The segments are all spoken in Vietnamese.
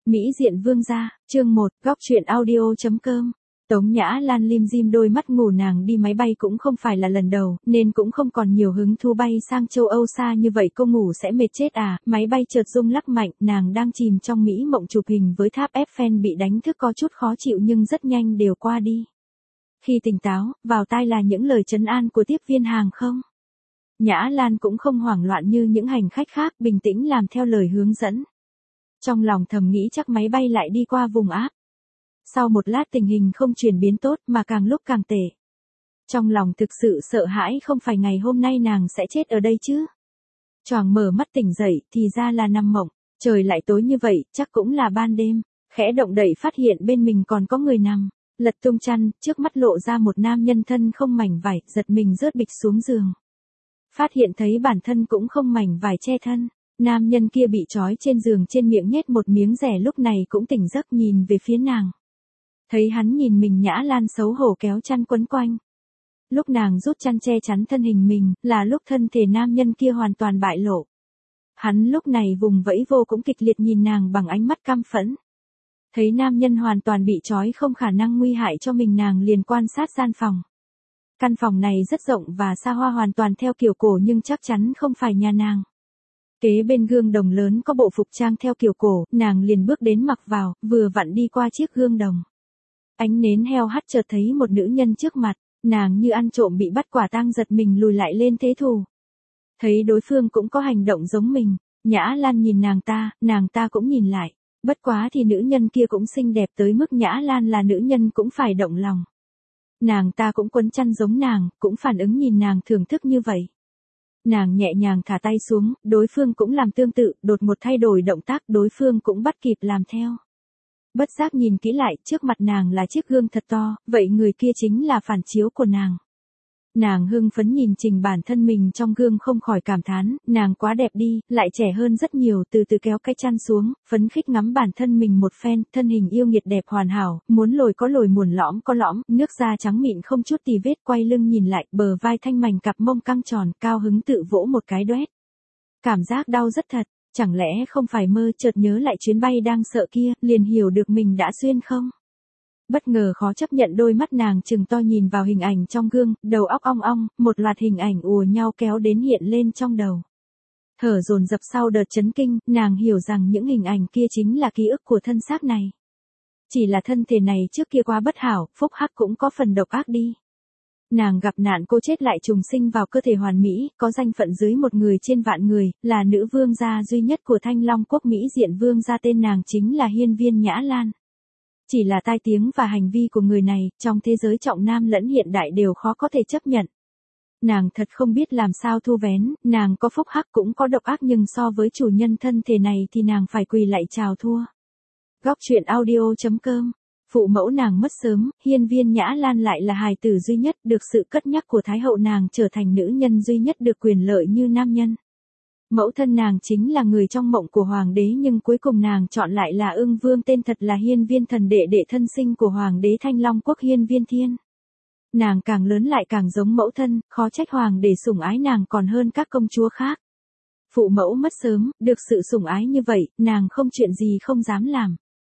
Mỹ diện vương gia, chương 1, góc truyện audio.com. Tống Nhã Lan lim dim đôi mắt ngủ, nàng đi máy bay cũng không phải là lần đầu, nên cũng không còn nhiều hứng thú bay sang châu Âu xa như vậy. Cô ngủ sẽ mệt chết à? Máy bay chợt rung lắc mạnh, nàng đang chìm trong mỹ mộng chụp hình với tháp Eiffel bị đánh thức có chút khó chịu nhưng rất nhanh đều qua đi. Khi tỉnh táo, vào tai là những lời trấn an của tiếp viên hàng không. Nhã Lan cũng không hoảng loạn như những hành khách khác, bình tĩnh làm theo lời hướng dẫn. Trong lòng thầm nghĩ chắc máy bay lại đi qua vùng áp. Sau một lát tình hình không chuyển biến tốt mà càng lúc càng tệ. Trong lòng thực sự sợ hãi, không phải ngày hôm nay nàng sẽ chết ở đây chứ. Choàng mở mắt tỉnh dậy thì ra là nằm mộng, trời lại tối như vậy, chắc cũng là ban đêm. Khẽ động đậy phát hiện bên mình còn có người nằm. Lật tung chăn, trước mắt lộ ra một nam nhân thân không mảnh vải, giật mình rớt bịch xuống giường. Phát hiện thấy bản thân cũng không mảnh vải che thân. Nam nhân kia bị trói trên giường, trên miệng nhét một miếng rẻ, lúc này cũng tỉnh giấc nhìn về phía nàng. Thấy hắn nhìn mình, Nhã Lan xấu hổ kéo chăn quấn quanh. Lúc nàng rút chăn che chắn thân hình mình, là lúc thân thể nam nhân kia hoàn toàn bại lộ. Hắn lúc này vùng vẫy vô cũng kịch liệt nhìn nàng bằng ánh mắt căm phẫn. Thấy nam nhân hoàn toàn bị trói không khả năng nguy hại cho mình, nàng liền quan sát gian phòng. Căn phòng này rất rộng và xa hoa, hoàn toàn theo kiểu cổ nhưng chắc chắn không phải nhà nàng. Kế bên gương đồng lớn có bộ phục trang theo kiểu cổ, nàng liền bước đến mặc vào, vừa vặn đi qua chiếc gương đồng. Ánh nến heo hắt, chợt thấy một nữ nhân trước mặt, nàng như ăn trộm bị bắt quả tang, giật mình lùi lại lên thế thù. Thấy đối phương cũng có hành động giống mình, Nhã Lan nhìn nàng ta cũng nhìn lại, bất quá thì nữ nhân kia cũng xinh đẹp tới mức Nhã Lan là nữ nhân cũng phải động lòng. Nàng ta cũng quấn chăn giống nàng, cũng phản ứng nhìn nàng thưởng thức như vậy. Nàng nhẹ nhàng thả tay xuống, đối phương cũng làm tương tự, đột một thay đổi động tác, đối phương cũng bắt kịp làm theo. Bất giác nhìn kỹ lại, trước mặt nàng là chiếc gương thật to, vậy người kia chính là phản chiếu của nàng. Nàng hưng phấn nhìn trình bản thân mình trong gương, không khỏi cảm thán, nàng quá đẹp đi, lại trẻ hơn rất nhiều. Từ từ kéo cái chăn xuống, phấn khích ngắm bản thân mình một phen, thân hình yêu nghiệt đẹp hoàn hảo, muốn lồi có lồi, muốn lõm có lõm, nước da trắng mịn không chút tì vết. Quay lưng nhìn lại, bờ vai thanh mảnh, cặp mông căng tròn, cao hứng tự vỗ một cái đoét. Cảm giác đau rất thật, chẳng lẽ không phải mơ? Chợt nhớ lại chuyến bay đang sợ kia, liền hiểu được mình đã xuyên không. Bất ngờ khó chấp nhận, đôi mắt nàng trừng to nhìn vào hình ảnh trong gương, đầu óc ong ong, một loạt hình ảnh ùa nhau kéo đến hiện lên trong đầu. Thở dồn dập sau đợt chấn kinh, nàng hiểu rằng những hình ảnh kia chính là ký ức của thân xác này. Chỉ là thân thể này trước kia quá bất hảo, phúc hắc cũng có phần độc ác đi. Nàng gặp nạn, cô chết lại trùng sinh vào cơ thể hoàn mỹ, có danh phận dưới một người trên vạn người, là nữ vương gia duy nhất của Thanh Long quốc Mỹ diện vương gia, tên nàng chính là Hiên Viên Nhã Lan. Chỉ là tai tiếng và hành vi của người này, trong thế giới trọng nam lẫn hiện đại đều khó có thể chấp nhận. Nàng thật không biết làm sao thu vén, nàng có phúc hắc cũng có độc ác, nhưng so với chủ nhân thân thể này thì nàng phải quỳ lạy chào thua. Góc truyện audio.com. Phụ mẫu nàng mất sớm, Hiên Viên Nhã Lan lại là hài tử duy nhất, được sự cất nhắc của Thái hậu, nàng trở thành nữ nhân duy nhất được quyền lợi như nam nhân. Mẫu thân nàng chính là người trong mộng của hoàng đế, nhưng cuối cùng nàng chọn lại là Ưng Vương, tên thật là Hiên Viên Thần, đệ đệ thân sinh của hoàng đế Thanh Long quốc Hiên Viên Thiên. Nàng càng lớn lại càng giống mẫu thân, khó trách hoàng đế sủng ái nàng còn hơn các công chúa khác. Phụ mẫu mất sớm, được sự sủng ái như vậy, nàng không chuyện gì không dám làm.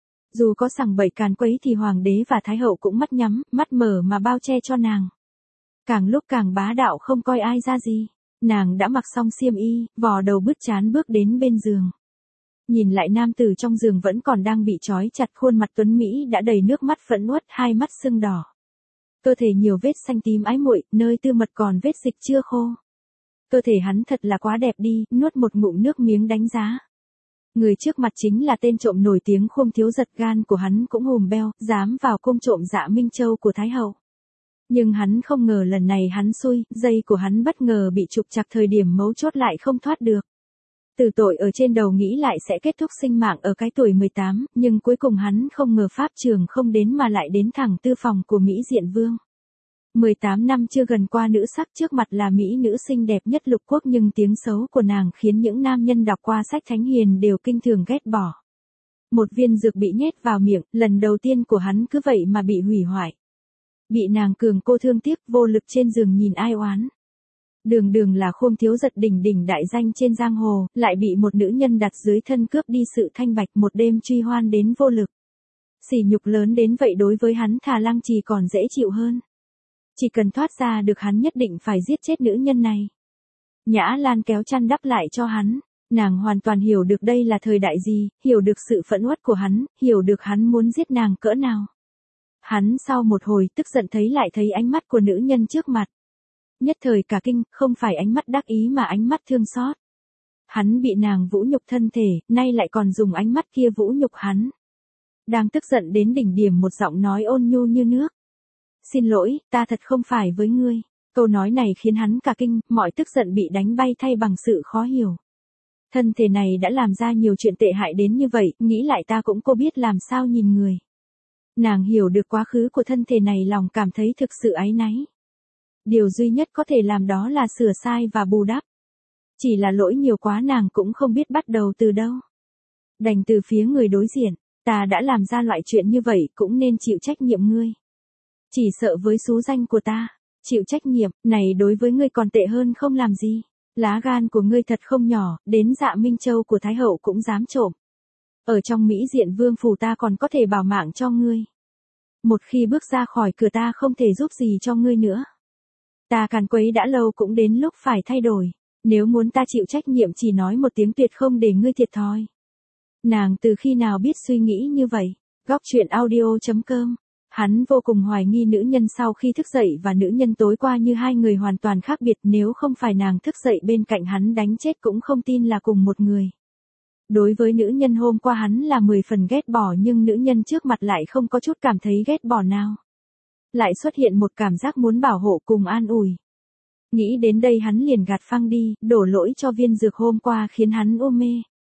Dù có sằng bậy càn quấy thì hoàng đế và thái hậu cũng mắt nhắm, mắt mở mà bao che cho nàng. Càng lúc càng bá đạo, không coi ai ra gì. Nàng đã mặc xong xiêm y, vò đầu bứt trán bước đến bên giường. Nhìn lại nam tử trong giường vẫn còn đang bị trói chặt, khuôn mặt tuấn Mỹ đã đầy nước mắt phẫn uất, hai mắt sưng đỏ. Cơ thể nhiều vết xanh tím ái muội, nơi tư mật còn vết dịch chưa khô. Cơ thể hắn thật là quá đẹp đi, nuốt một ngụm nước miếng đánh giá. Người trước mặt chính là tên trộm nổi tiếng Khung Thiếu Giật, gan của hắn cũng hùm beo, dám vào cung trộm Dạ Minh Châu của Thái hậu. Nhưng hắn không ngờ lần này hắn xui, dây của hắn bất ngờ bị trục chặt, thời điểm mấu chốt lại không thoát được. Tử tội ở trên đầu, nghĩ lại sẽ kết thúc sinh mạng ở cái tuổi 18, nhưng cuối cùng hắn không ngờ pháp trường không đến mà lại đến thẳng tư phòng của Mỹ diện vương. 18 năm chưa gần qua, nữ sắc trước mặt là mỹ nữ xinh đẹp nhất lục quốc, nhưng tiếng xấu của nàng khiến những nam nhân đọc qua sách thánh hiền đều kinh thường ghét bỏ. Một viên dược bị nhét vào miệng, lần đầu tiên của hắn cứ vậy mà bị hủy hoại. Bị nàng cường cô thương tiếc, vô lực trên giường nhìn ai oán. Đường đường là Khương Thiếu Giật đỉnh đỉnh đại danh trên giang hồ, lại bị một nữ nhân đặt dưới thân cướp đi sự thanh bạch, một đêm truy hoan đến vô lực. Sỉ nhục lớn đến vậy đối với hắn thà Lăng Trì còn dễ chịu hơn. Chỉ cần thoát ra được hắn nhất định phải giết chết nữ nhân này. Nhã Lan kéo chăn đắp lại cho hắn, nàng hoàn toàn hiểu được đây là thời đại gì, hiểu được sự phẫn uất của hắn, hiểu được hắn muốn giết nàng cỡ nào. Hắn sau một hồi tức giận lại thấy ánh mắt của nữ nhân trước mặt. Nhất thời cả kinh, không phải ánh mắt đắc ý mà ánh mắt thương xót. Hắn bị nàng vũ nhục thân thể, nay lại còn dùng ánh mắt kia vũ nhục hắn. Đang tức giận đến đỉnh điểm, một giọng nói ôn nhu như nước. Xin lỗi, ta thật không phải với ngươi. Câu nói này khiến hắn cả kinh, mọi tức giận bị đánh bay thay bằng sự khó hiểu. Thân thể này đã làm ra nhiều chuyện tệ hại đến như vậy, nghĩ lại ta cũng cô biết làm sao nhìn người. Nàng hiểu được quá khứ của thân thể này, lòng cảm thấy thực sự áy náy. Điều duy nhất có thể làm đó là sửa sai và bù đắp. Chỉ là lỗi nhiều quá nàng cũng không biết bắt đầu từ đâu. Đành từ phía người đối diện, ta đã làm ra loại chuyện như vậy cũng nên chịu trách nhiệm ngươi. Chỉ sợ với số danh của ta, chịu trách nhiệm, này đối với ngươi còn tệ hơn không làm gì. Lá gan của ngươi thật không nhỏ, đến Dạ Minh Châu của Thái Hậu cũng dám trộm. Ở trong Mỹ Diện Vương phủ ta còn có thể bảo mạng cho ngươi. Một khi bước ra khỏi cửa ta không thể giúp gì cho ngươi nữa. Ta càn quấy đã lâu cũng đến lúc phải thay đổi. Nếu muốn ta chịu trách nhiệm chỉ nói một tiếng tuyệt không để ngươi thiệt thòi. Nàng từ khi nào biết suy nghĩ như vậy? Góc truyện audio.com. Hắn vô cùng hoài nghi nữ nhân sau khi thức dậy và nữ nhân tối qua như hai người hoàn toàn khác biệt, nếu không phải nàng thức dậy bên cạnh hắn đánh chết cũng không tin là cùng một người. Đối với nữ nhân hôm qua hắn là 10 phần ghét bỏ, nhưng nữ nhân trước mặt lại không có chút cảm thấy ghét bỏ nào. Lại xuất hiện một cảm giác muốn bảo hộ cùng an ủi. Nghĩ đến đây hắn liền gạt phăng đi, đổ lỗi cho viên dược hôm qua khiến hắn u mê.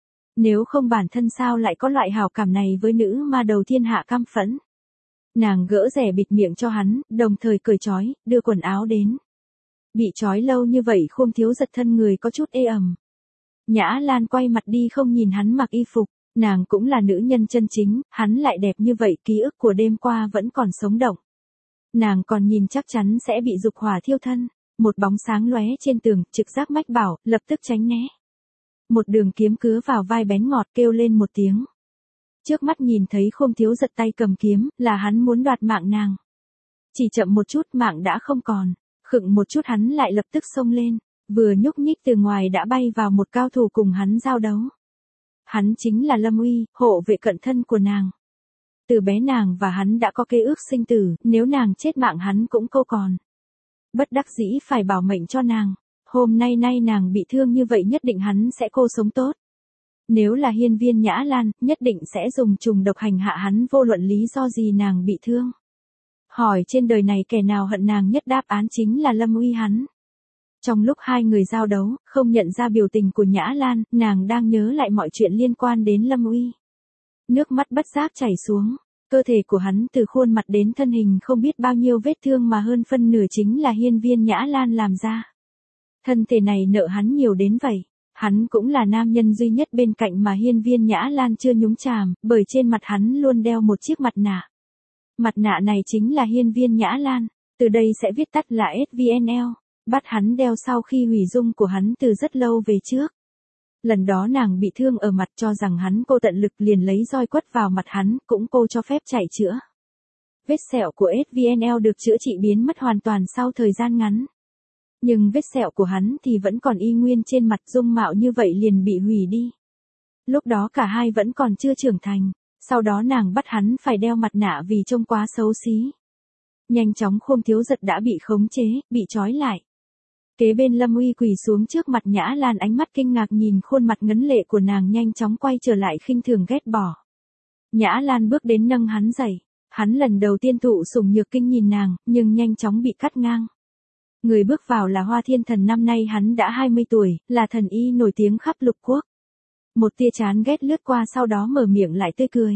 Nếu không bản thân sao lại có loại hảo cảm này với nữ ma đầu thiên hạ căm phẫn. Nàng gỡ rẻ bịt miệng cho hắn, đồng thời cởi trói, đưa quần áo đến. Bị trói lâu như vậy Khương Thiếu Giật thân người có chút ê ẩm. Nhã Lan quay mặt đi không nhìn hắn mặc y phục, nàng cũng là nữ nhân chân chính, hắn lại đẹp như vậy, ký ức của đêm qua vẫn còn sống động. Nàng còn nhìn chắc chắn sẽ bị dục hỏa thiêu thân, một bóng sáng lóe trên tường, trực giác mách bảo, lập tức tránh né. Một đường kiếm cứa vào vai bén ngọt, kêu lên một tiếng. Trước mắt nhìn thấy Khương Thiếu Giật tay cầm kiếm, là hắn muốn đoạt mạng nàng. Chỉ chậm một chút mạng đã không còn, khựng một chút hắn lại lập tức xông lên, vừa nhúc nhích từ ngoài đã bay vào một cao thủ cùng hắn giao đấu. Hắn chính là Lâm Uy, hộ vệ cận thân của nàng. Từ bé nàng và hắn đã có kế ước sinh tử, nếu nàng chết mạng hắn cũng câu còn. Bất đắc dĩ phải bảo mệnh cho nàng, hôm nay nàng bị thương như vậy nhất định hắn sẽ cô sống tốt. Nếu là Hiên Viên Nhã Lan, nhất định sẽ dùng trùng độc hành hạ hắn vô luận lý do gì nàng bị thương. Hỏi trên đời này kẻ nào hận nàng nhất, đáp án chính là Lâm Uy hắn. Trong lúc hai người giao đấu, không nhận ra biểu tình của Nhã Lan, nàng đang nhớ lại mọi chuyện liên quan đến Lâm Uy. Nước mắt bất giác chảy xuống, cơ thể của hắn từ khuôn mặt đến thân hình không biết bao nhiêu vết thương mà hơn phân nửa chính là Hiên Viên Nhã Lan làm ra. Thân thể này nợ hắn nhiều đến vậy. Hắn cũng là nam nhân duy nhất bên cạnh mà Hiên Viên Nhã Lan chưa nhúng chàm, bởi trên mặt hắn luôn đeo một chiếc mặt nạ. Mặt nạ này chính là Hiên Viên Nhã Lan, từ đây sẽ viết tắt là SVNL, bắt hắn đeo sau khi hủy dung của hắn từ rất lâu về trước. Lần đó nàng bị thương ở mặt, cho rằng hắn cô tận lực liền lấy roi quất vào mặt hắn, cũng cô cho phép chạy chữa. Vết sẹo của SVNL được chữa trị biến mất hoàn toàn sau thời gian ngắn. Nhưng vết sẹo của hắn thì vẫn còn y nguyên trên mặt, dung mạo như vậy liền bị hủy đi. Lúc đó cả hai vẫn còn chưa trưởng thành, sau đó nàng bắt hắn phải đeo mặt nạ vì trông quá xấu xí. Nhanh chóng Khương Thiếu Giật đã bị khống chế, bị trói lại. Kế bên Lâm Uy quỳ xuống trước mặt Nhã Lan, ánh mắt kinh ngạc nhìn khuôn mặt ngấn lệ của nàng, nhanh chóng quay trở lại khinh thường ghét bỏ. Nhã Lan bước đến nâng hắn dậy, hắn lần đầu tiên thụ sủng nhược kinh nhìn nàng, nhưng nhanh chóng bị cắt ngang. Người bước vào là Hoa Thiên Thần, năm nay hắn đã 20 tuổi, là thần y nổi tiếng khắp lục quốc. Một tia chán ghét lướt qua, sau đó mở miệng lại tươi cười.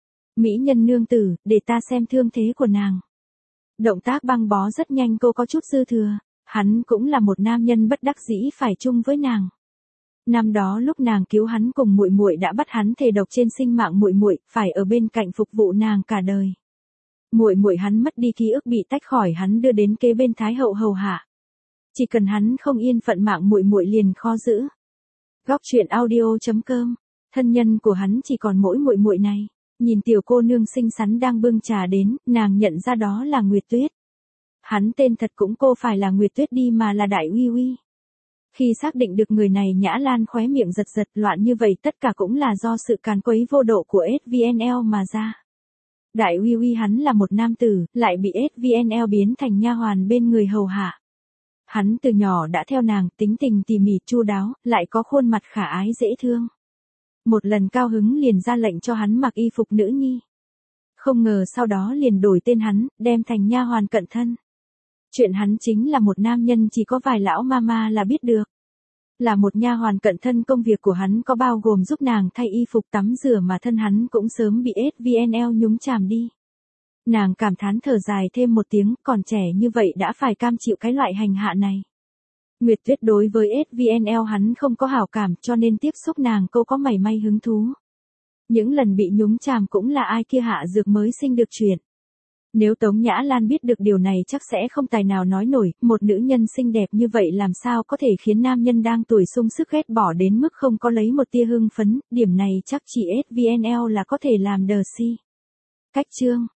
Mỹ nhân nương tử, để ta xem thương thế của nàng. Động tác băng bó rất nhanh, cô có chút dư thừa. Hắn cũng là một nam nhân bất đắc dĩ phải chung với nàng. Năm đó lúc nàng cứu hắn cùng muội muội đã bắt hắn thề độc trên sinh mạng muội muội, phải ở bên cạnh phục vụ nàng cả đời. Muội muội hắn mất đi ký ức, bị tách khỏi hắn đưa đến kế bên Thái Hậu hầu hạ. Chỉ cần hắn không yên phận mạng muội muội liền khó giữ. Góc truyện audio.com. Thân nhân của hắn chỉ còn mỗi muội muội này. Nhìn tiểu cô nương xinh xắn đang bưng trà đến, nàng nhận ra đó là Nguyệt Tuyết. Hắn tên thật cũng cô phải là Nguyệt Tuyết đi mà là Đại Uy Uy. Khi xác định được người này, Nhã Lan khóe miệng giật giật, loạn như vậy tất cả cũng là do sự càn quấy vô độ của SVNL mà ra. Đại Uy Uy hắn là một nam tử, lại bị SVNL biến thành nha hoàn bên người hầu hạ. Hắn từ nhỏ đã theo nàng, tính tình tỉ mỉ chu đáo, lại có khuôn mặt khả ái dễ thương. Một lần cao hứng liền ra lệnh cho hắn mặc y phục nữ nhi. Không ngờ sau đó liền đổi tên hắn, đem thành nha hoàn cận thân. Chuyện hắn chính là một nam nhân chỉ có vài lão mama là biết được. Là một nha hoàn cận thân, công việc của hắn có bao gồm giúp nàng thay y phục tắm rửa mà thân hắn cũng sớm bị SVNL nhúng chàm đi. Nàng cảm thán thở dài thêm một tiếng, còn trẻ như vậy đã phải cam chịu cái loại hành hạ này. Nguyệt Tuyết đối với SVNL hắn không có hảo cảm cho nên tiếp xúc nàng cô có mảy may hứng thú. Những lần bị nhúng chàm cũng là ai kia hạ dược mới sinh được chuyện. Nếu Tống Nhã Lan biết được điều này chắc sẽ không tài nào nói nổi, một nữ nhân xinh đẹp như vậy làm sao có thể khiến nam nhân đang tuổi sung sức ghét bỏ đến mức không có lấy một tia hưng phấn, điểm này chắc chỉ SVNL là có thể làm đờ si. Cách chương